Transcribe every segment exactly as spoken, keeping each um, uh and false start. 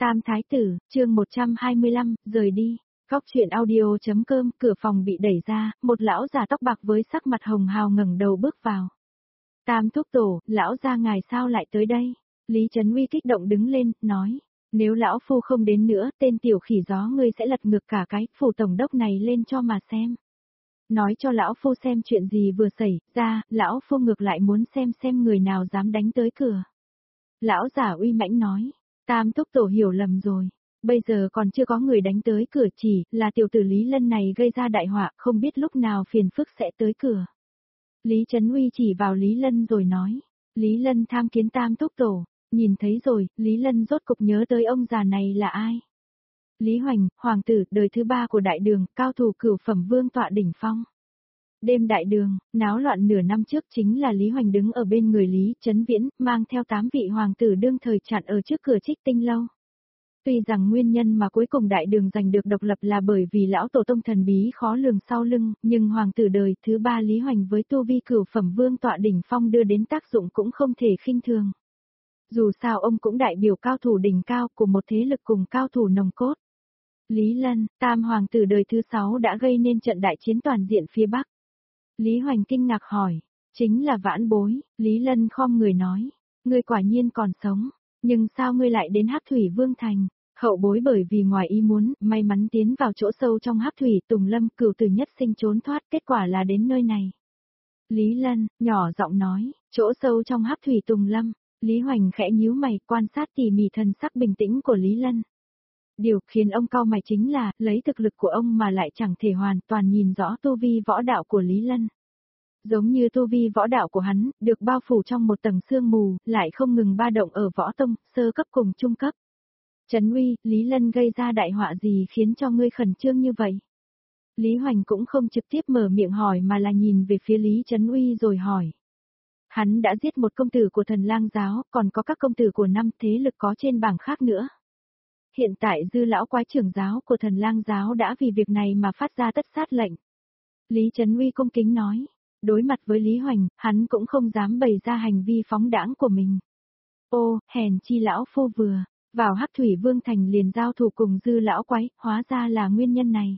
Tam Thái Tử, chương một trăm hai mươi lăm, rời đi. Góc truyện audio.com, cửa phòng bị đẩy ra, một lão già tóc bạc với sắc mặt hồng hào ngẩng đầu bước vào. Tam thúc tổ, lão gia ngài sao lại tới đây? Lý Trấn Uy kích động đứng lên, nói, nếu lão phu không đến nữa, tên tiểu khỉ gió ngươi sẽ lật ngược cả cái phủ tổng đốc này lên cho mà xem. Nói cho lão phu xem chuyện gì vừa xảy ra, lão phu ngược lại muốn xem xem người nào dám đánh tới cửa. Lão giả uy mãnh nói, Tam thúc tổ hiểu lầm rồi, bây giờ còn chưa có người đánh tới cửa, chỉ là tiểu tử Lý Lân này gây ra đại họa, không biết lúc nào phiền phức sẽ tới cửa. Lý Trấn Uy chỉ vào Lý Lân rồi nói, Lý Lân tham kiến Tam thúc tổ, nhìn thấy rồi, Lý Lân rốt cục nhớ tới ông già này là ai. Lý Hoành, hoàng tử, đời thứ ba của đại đường, cao thủ cửu phẩm vương tọa đỉnh phong. Đêm đại đường, náo loạn nửa năm trước chính là Lý Hoành đứng ở bên người Lý Trấn Viễn, mang theo tám vị hoàng tử đương thời chặn ở trước cửa Trích Tinh lâu. Tuy rằng nguyên nhân mà cuối cùng đại đường giành được độc lập là bởi vì lão tổ tông thần bí khó lường sau lưng, nhưng hoàng tử đời thứ ba Lý Hoành với tu vi cửu phẩm vương tọa đỉnh phong đưa đến tác dụng cũng không thể khinh thường. Dù sao ông cũng đại biểu cao thủ đỉnh cao của một thế lực cùng cao thủ nòng cốt. Lý Lân, tam hoàng tử đời thứ sáu đã gây nên trận đại chiến toàn diện phía Bắc. Lý Hoành kinh ngạc hỏi, chính là vãn bối, Lý Lân khom người nói, ngươi quả nhiên còn sống, nhưng sao ngươi lại đến Hắc Thủy Vương Thành? Hậu bối bởi vì ngoài ý muốn, may mắn tiến vào chỗ sâu trong Hắc Thủy Tùng Lâm, cửu tử nhất sinh trốn thoát, kết quả là đến nơi này. Lý Lân, nhỏ giọng nói, chỗ sâu trong Hắc Thủy Tùng Lâm. Lý Hoành khẽ nhíu mày, quan sát tỉ mỉ thần sắc bình tĩnh của Lý Lân. Điều khiến ông cau mày chính là, lấy thực lực của ông mà lại chẳng thể hoàn toàn nhìn rõ tu vi võ đạo của Lý Lân. Giống như tu vi võ đạo của hắn, được bao phủ trong một tầng sương mù, lại không ngừng ba động ở võ tông, sơ cấp cùng trung cấp. Trấn Uy, Lý Lân gây ra đại họa gì khiến cho ngươi khẩn trương như vậy? Lý Hoành cũng không trực tiếp mở miệng hỏi mà là nhìn về phía Lý Trấn Uy rồi hỏi. Hắn đã giết một công tử của Thần Lang giáo, còn có các công tử của năm thế lực có trên bảng khác nữa. Hiện tại dư lão quái trưởng giáo của Thần Lang giáo đã vì việc này mà phát ra tất sát lệnh. Lý Trấn Uy cung kính nói, đối mặt với Lý Hoành, hắn cũng không dám bày ra hành vi phóng đãng của mình. Ô, hèn chi lão phu vừa, vào Hắc Thủy Vương Thành liền giao thủ cùng dư lão quái, hóa ra là nguyên nhân này.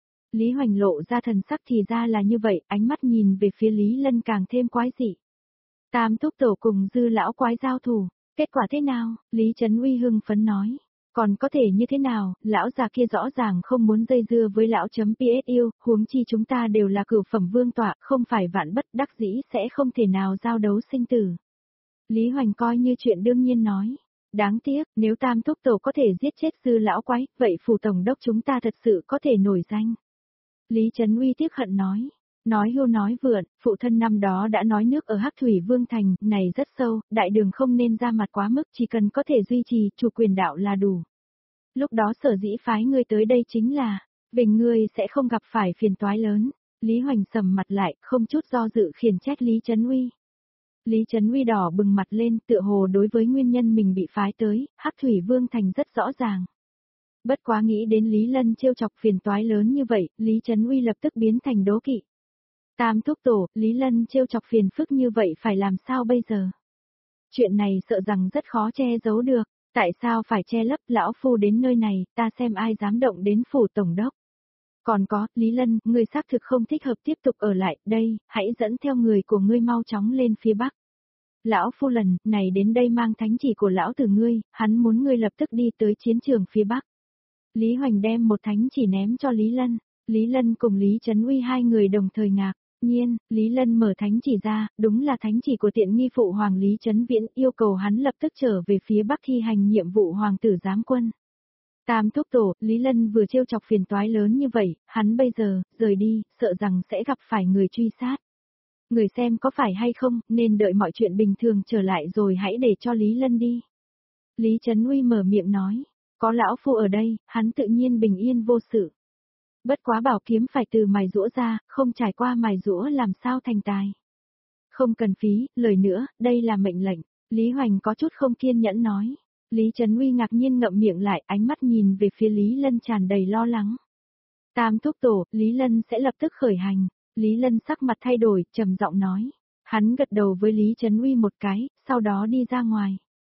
Lý Hoành lộ ra thần sắc thì ra là như vậy, ánh mắt nhìn về phía Lý Lân càng thêm quái dị. Tam thúc tổ cùng dư lão quái giao thủ, kết quả thế nào? Lý Trấn Uy hưng phấn nói. Còn có thể như thế nào, lão già kia rõ ràng không muốn dây dưa với lão chấm pê ét yêu, huống chi chúng ta đều là cửu phẩm vương tọa, không phải vạn bất đắc dĩ sẽ không thể nào giao đấu sinh tử. Lý Hoành coi như chuyện đương nhiên nói. Đáng tiếc, nếu tam thúc tổ có thể giết chết dư lão quái, vậy phủ tổng đốc chúng ta thật sự có thể nổi danh. Lý Trấn Uy tiếc hận nói. Nói hưu nói vượn, phụ thân năm đó đã nói nước ở Hắc Thủy Vương Thành này rất sâu, đại đường không nên ra mặt quá mức, chỉ cần có thể duy trì chủ quyền đạo là đủ. Lúc đó sở dĩ phái ngươi tới đây chính là, bình ngươi sẽ không gặp phải phiền toái lớn. Lý Hoành sầm mặt lại, không chút do dự khiển trách Lý Trấn Uy. Lý Trấn Uy đỏ bừng mặt lên, tựa hồ đối với nguyên nhân mình bị phái tới, Hắc Thủy Vương Thành rất rõ ràng. Bất quá nghĩ đến Lý Lân trêu chọc phiền toái lớn như vậy, Lý Trấn Uy lập tức biến thành đố kỵ. Tam thúc tổ, Lý Lân trêu chọc phiền phức như vậy phải làm sao bây giờ? Chuyện này sợ rằng rất khó che giấu được, tại sao phải che lấp? Lão phu đến nơi này, ta xem ai dám động đến phủ tổng đốc. Còn có, Lý Lân, ngươi xác thực không thích hợp tiếp tục ở lại, đây, hãy dẫn theo người của ngươi mau chóng lên phía Bắc. Lão phu lần này đến đây mang thánh chỉ của lão từ ngươi, hắn muốn ngươi lập tức đi tới chiến trường phía Bắc. Lý Hoành đem một thánh chỉ ném cho Lý Lân, Lý Lân cùng Lý Trấn Uy hai người đồng thời ngạc. Nhiên, Lý Lân mở thánh chỉ ra, đúng là thánh chỉ của tiện nghi phụ hoàng Lý Trấn Viễn, yêu cầu hắn lập tức trở về phía Bắc thi hành nhiệm vụ hoàng tử giám quân. Tam thúc tổ, Lý Lân vừa trêu chọc phiền toái lớn như vậy, hắn bây giờ, rời đi, sợ rằng sẽ gặp phải người truy sát. Người xem có phải hay không, nên đợi mọi chuyện bình thường trở lại rồi hãy để cho Lý Lân đi. Lý Trấn Uy mở miệng nói, có lão phu ở đây, hắn tự nhiên bình yên vô sự. Bất quá bảo kiếm phải từ mài rũa ra, không trải qua mài rũa làm sao thành tài. Không cần phí, lời nữa, đây là mệnh lệnh. Lý Hoành có chút không kiên nhẫn nói. Lý Trấn Uy ngạc nhiên ngậm miệng lại, ánh mắt nhìn về phía Lý Lân tràn đầy lo lắng. Tam thúc tổ, Lý Lân sẽ lập tức khởi hành. Lý Lân sắc mặt thay đổi, trầm giọng nói. Hắn gật đầu với Lý Trấn Uy một cái, sau đó đi ra ngoài.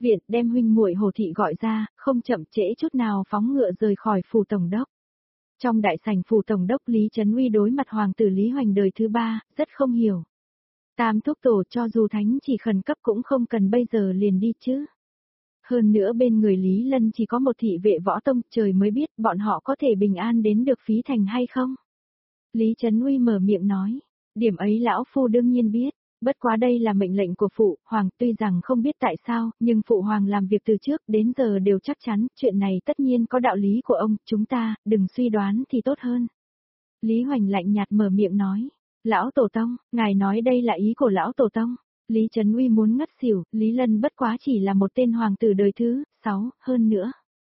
viện đem huynh muội Hồ thị gọi ra, không chậm trễ chút nào phóng ngựa rời khỏi phủ tổng đốc. Trong đại sảnh phủ tổng đốc Lý Trấn Uy đối mặt hoàng tử Lý Hoành đời thứ ba, rất không hiểu. Tam thúc tổ cho dù thánh chỉ khẩn cấp cũng không cần bây giờ liền đi chứ. Hơn nữa bên người Lý Lân chỉ có một thị vệ võ tông, trời mới biết bọn họ có thể bình an đến được phí thành hay không. Lý Trấn Uy mở miệng nói, điểm ấy lão phu đương nhiên biết, bất quá đây là mệnh lệnh của phụ hoàng, tuy rằng không biết tại sao, nhưng phụ hoàng làm việc từ trước đến giờ đều chắc chắn, chuyện này tất nhiên có đạo lý của ông, chúng ta, đừng suy đoán thì tốt hơn. Lý Hoành lạnh nhạt mở miệng nói, lão tổ tông, ngài nói đây là ý của lão tổ tông. Lý Trấn Uy muốn ngất xỉu, Lý Lân bất quá chỉ là một tên hoàng tử đời thứ sáu, hơn nữa.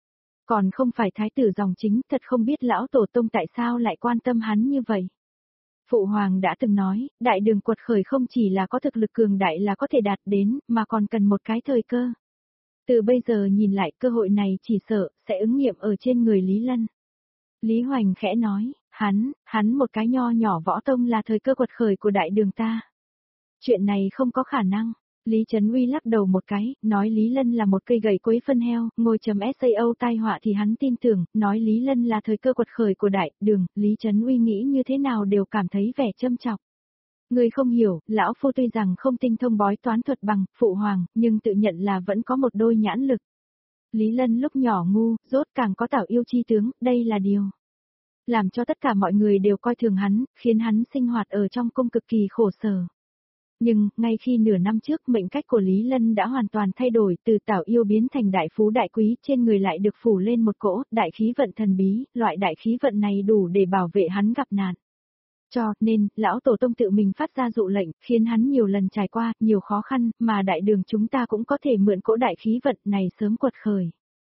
Còn không phải thái tử dòng chính, thật không biết lão tổ tông tại sao lại quan tâm hắn như vậy. Phụ hoàng đã từng nói, đại đường quật khởi không chỉ là có thực lực cường đại là có thể đạt đến, mà còn cần một cái thời cơ. Từ bây giờ nhìn lại cơ hội này chỉ sợ, sẽ ứng nghiệm ở trên người Lý Lân. Lý Hoành khẽ nói, hắn, hắn một cái nho nhỏ võ tông là thời cơ quật khởi của đại đường ta. Chuyện này không có khả năng. Lý Trấn Uy lắc đầu một cái, nói Lý Lân là một cây gậy quấy phân heo, ngồi chấm sao tai họa thì hắn tin tưởng, nói Lý Lân là thời cơ quật khởi của đại đường, Lý Trấn Uy nghĩ như thế nào đều cảm thấy vẻ châm chọc. Người không hiểu, lão phu tuy rằng không tinh thông bói toán thuật bằng phụ hoàng, nhưng tự nhận là vẫn có một đôi nhãn lực. Lý Lân lúc nhỏ ngu, rốt càng có tảo yêu chi tướng, đây là điều làm cho tất cả mọi người đều coi thường hắn, khiến hắn sinh hoạt ở trong cung cực kỳ khổ sở. Nhưng, ngay khi nửa năm trước mệnh cách của Lý Lân đã hoàn toàn thay đổi, từ tảo yêu biến thành đại phú đại quý, trên người lại được phủ lên một cỗ đại khí vận thần bí, loại đại khí vận này đủ để bảo vệ hắn gặp nạn. Cho nên, lão tổ tông tự mình phát ra dụ lệnh, khiến hắn nhiều lần trải qua, nhiều khó khăn, mà đại đường chúng ta cũng có thể mượn cỗ đại khí vận này sớm quật khởi.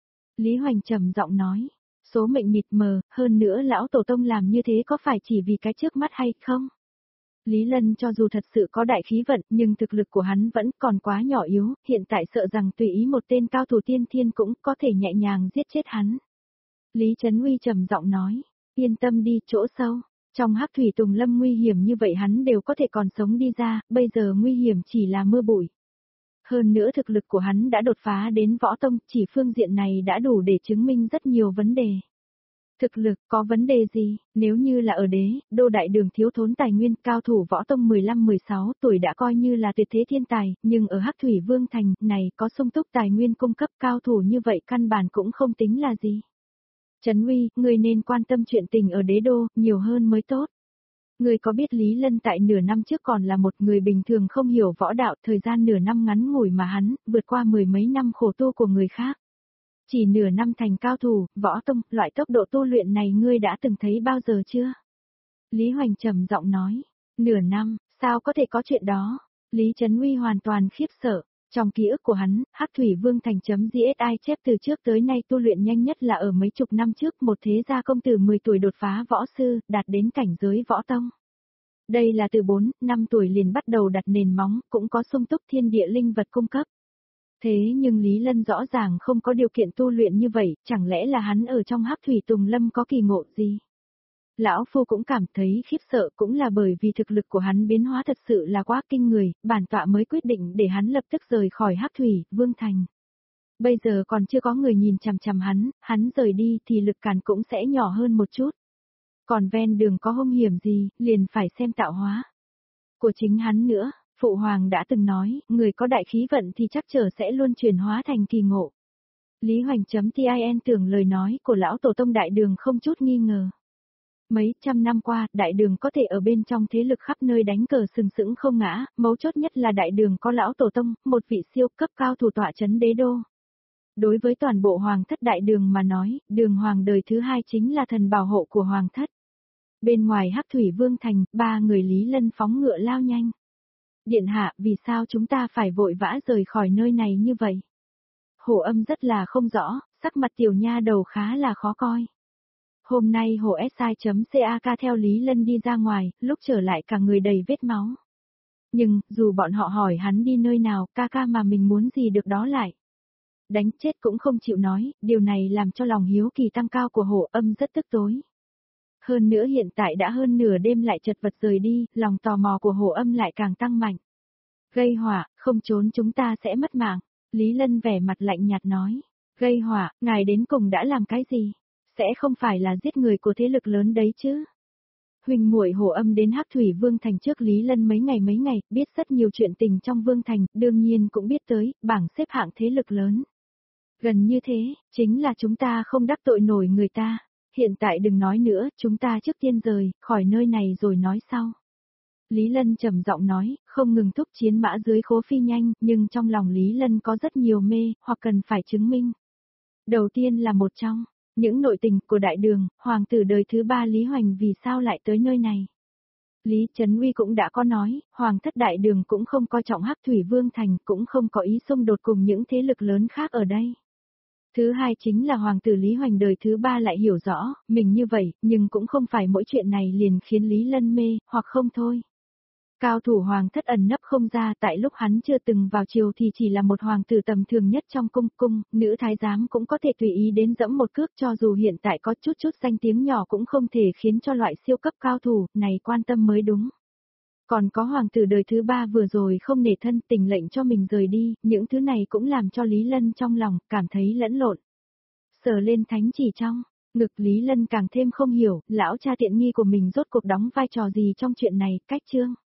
Lý Hoành trầm giọng nói, số mệnh mịt mờ, hơn nữa lão tổ tông làm như thế có phải chỉ vì cái trước mắt hay không? Lý Lân cho dù thật sự có đại khí vận, nhưng thực lực của hắn vẫn còn quá nhỏ yếu, hiện tại sợ rằng tùy ý một tên cao thủ tiên thiên cũng có thể nhẹ nhàng giết chết hắn. Lý Trấn Uy trầm giọng nói, yên tâm đi, chỗ sâu, trong hắc thủy tùng lâm nguy hiểm như vậy hắn đều có thể còn sống đi ra, bây giờ nguy hiểm chỉ là mưa bụi. Hơn nữa thực lực của hắn đã đột phá đến võ tông, chỉ phương diện này đã đủ để chứng minh rất nhiều vấn đề. Thực lực có vấn đề gì, nếu như là ở đế, đô đại đường thiếu thốn tài nguyên, cao thủ võ tông mười lăm mười sáu tuổi đã coi như là tuyệt thế thiên tài, nhưng ở Hắc Thủy Vương Thành này có sung túc tài nguyên cung cấp cao thủ như vậy căn bản cũng không tính là gì. Trấn Uy, người nên quan tâm chuyện tình ở đế đô, nhiều hơn mới tốt. Người có biết Lý Lân tại nửa năm trước còn là một người bình thường không hiểu võ đạo, thời gian nửa năm ngắn ngủi mà hắn, vượt qua mười mấy năm khổ tu của người khác. Chỉ nửa năm thành cao thủ, võ tông, loại tốc độ tu luyện này ngươi đã từng thấy bao giờ chưa? Lý Hoành trầm giọng nói, nửa năm, sao có thể có chuyện đó? Lý Trấn Uy hoàn toàn khiếp sợ, trong ký ức của hắn, Hắc Thủy Vương Thành chấm gi chép từ trước tới nay tu luyện nhanh nhất là ở mấy chục năm trước một thế gia công tử mười tuổi đột phá võ sư, đạt đến cảnh giới võ tông. Đây là từ bốn, năm tuổi liền bắt đầu đặt nền móng, cũng có sung túc thiên địa linh vật cung cấp. Thế nhưng Lý Lân rõ ràng không có điều kiện tu luyện như vậy, chẳng lẽ là hắn ở trong Hắc Thủy Tùng Lâm có kỳ ngộ gì? Lão Phu cũng cảm thấy khiếp sợ cũng là bởi vì thực lực của hắn biến hóa thật sự là quá kinh người, bản tọa mới quyết định để hắn lập tức rời khỏi Hắc Thủy, Vương Thành. Bây giờ còn chưa có người nhìn chằm chằm hắn, hắn rời đi thì lực cản cũng sẽ nhỏ hơn một chút. Còn ven đường có hung hiểm gì, liền phải xem tạo hóa của chính hắn nữa. Phụ hoàng đã từng nói, người có đại khí vận thì chắc trở sẽ luôn chuyển hóa thành kỳ ngộ. Lý Hoành.tin tưởng lời nói của lão tổ tông đại đường không chút nghi ngờ. Mấy trăm năm qua, đại đường có thể ở bên trong thế lực khắp nơi đánh cờ sừng sững không ngã, mấu chốt nhất là đại đường có lão tổ tông, một vị siêu cấp cao thủ tọa chấn đế đô. Đối với toàn bộ hoàng thất đại đường mà nói, đường hoàng đời thứ hai chính là thần bảo hộ của hoàng thất. Bên ngoài Hắc Thủy Vương Thành, ba người Lý Lân phóng ngựa lao nhanh. Điện hạ, vì sao chúng ta phải vội vã rời khỏi nơi này như vậy? Hổ Âm rất là không rõ, sắc mặt tiểu nha đầu khá là khó coi. Hôm nay Hổ si.ca theo Lý Lân đi ra ngoài, lúc trở lại cả người đầy vết máu. Nhưng, dù bọn họ hỏi hắn đi nơi nào, ca ca mà mình muốn gì được đó lại. Đánh chết cũng không chịu nói, điều này làm cho lòng hiếu kỳ tăng cao của Hổ Âm rất tức tối. Hơn nữa hiện tại đã hơn nửa đêm lại chật vật rời đi, lòng tò mò của Hổ Âm lại càng tăng mạnh. Gây họa, không trốn chúng ta sẽ mất mạng. Lý Lân vẻ mặt lạnh nhạt nói, gây họa, ngài đến cùng đã làm cái gì? Sẽ không phải là giết người của thế lực lớn đấy chứ? Huỳnh muội Hồ Âm đến Hắc Thủy Vương Thành trước Lý Lân mấy ngày mấy ngày, biết rất nhiều chuyện tình trong Vương Thành, đương nhiên cũng biết tới, bảng xếp hạng thế lực lớn. Gần như thế, chính là chúng ta không đắc tội nổi người ta. Hiện tại đừng nói nữa, chúng ta trước tiên rời, khỏi nơi này rồi nói sau. Lý Lân trầm giọng nói, không ngừng thúc chiến mã dưới khố phi nhanh, nhưng trong lòng Lý Lân có rất nhiều mê, hoặc cần phải chứng minh. Đầu tiên là một trong những nội tình của đại đường, hoàng tử đời thứ ba Lý Hoành vì sao lại tới nơi này. Lý Trấn Uy cũng đã có nói, hoàng thất đại đường cũng không coi trọng Hắc Thủy Vương Thành, cũng không có ý xung đột cùng những thế lực lớn khác ở đây. Thứ hai chính là hoàng tử Lý Hoành đời thứ ba lại hiểu rõ, mình như vậy, nhưng cũng không phải mỗi chuyện này liền khiến Lý Lân mê, hoặc không thôi. Cao thủ hoàng thất ẩn nấp không ra, tại lúc hắn chưa từng vào triều thì chỉ là một hoàng tử tầm thường nhất trong cung, cung, nữ thái giám cũng có thể tùy ý đến dẫm một cước, cho dù hiện tại có chút chút danh tiếng nhỏ cũng không thể khiến cho loại siêu cấp cao thủ này quan tâm mới đúng. Còn có hoàng tử đời thứ ba vừa rồi không nể thân tình lệnh cho mình rời đi, những thứ này cũng làm cho Lý Lân trong lòng cảm thấy lẫn lộn. Sờ lên thánh chỉ trong ngực, Lý Lân càng thêm không hiểu, lão cha tiện nghi của mình rốt cuộc đóng vai trò gì trong chuyện này, cách chương.